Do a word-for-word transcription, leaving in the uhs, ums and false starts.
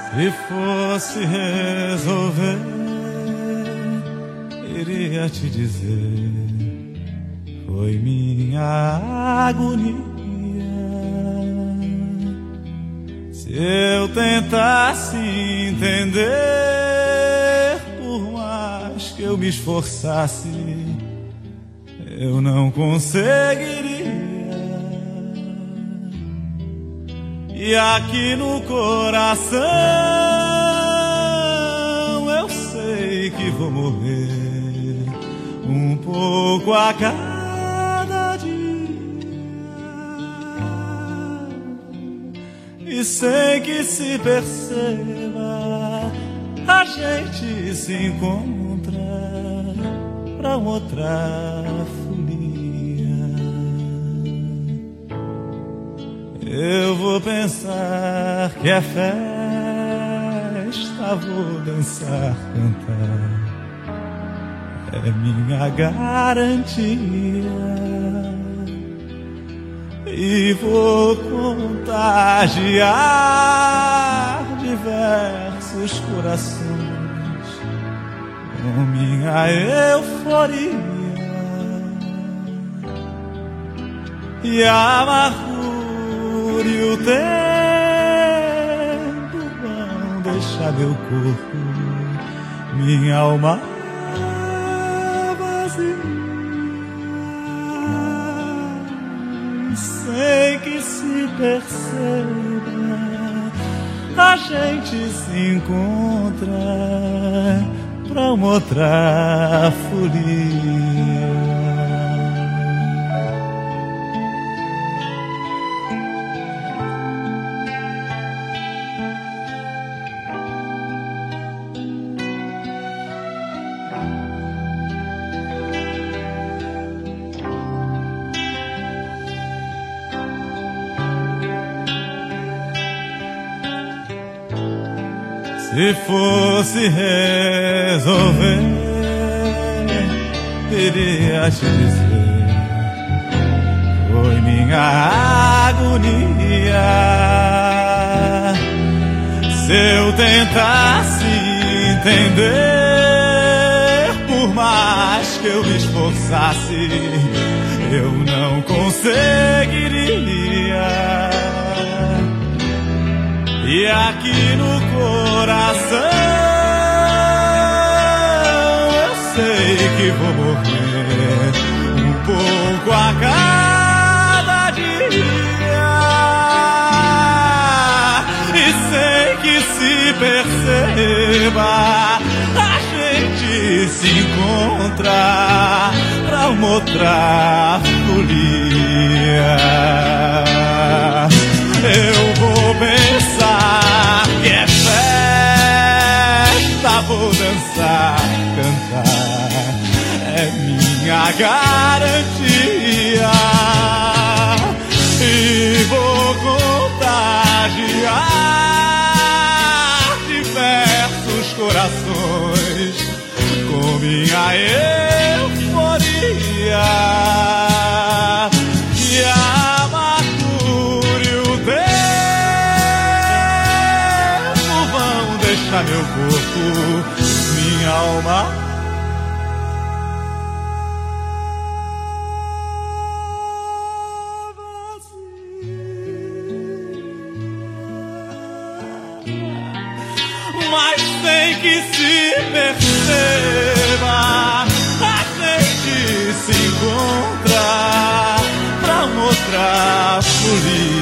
Se fosse resolver, iria te dizer, foi minha agonia. Se eu tentasse entender, por mais que eu me esforçasse, eu não conseguiria. E aqui no coração eu sei que vou morrer um pouco a cada dia, e sem que se perceba a gente se encontra pra outra folia. Eu vou pensar que é festa, vou dançar, cantar, é minha garantia. E vou contagiar diversos corações com minha euforia. E a amargura e o tempo vão deixar meu corpo, minha alma vazia, sem que se perceba, a gente se encontra pra uma outra folia. Se fosse resolver, iria te dizer, foi minha agonia. Se eu tentasse entender, por mais que eu me esforçasse, eu não conseguiria. E aqui no coração eu sei que vou morrer um pouco a cada dia, e sei que se perceba, a gente se encontra pra uma outra folia. Eu vou pensar que é festa, vou dançar, cantar, é minha garantia. E vou contagiar diversos corações com minha euforia. E a meu corpo, minha alma vazia, mas sem que se perceba, a gente se encontra pra uma outra folia.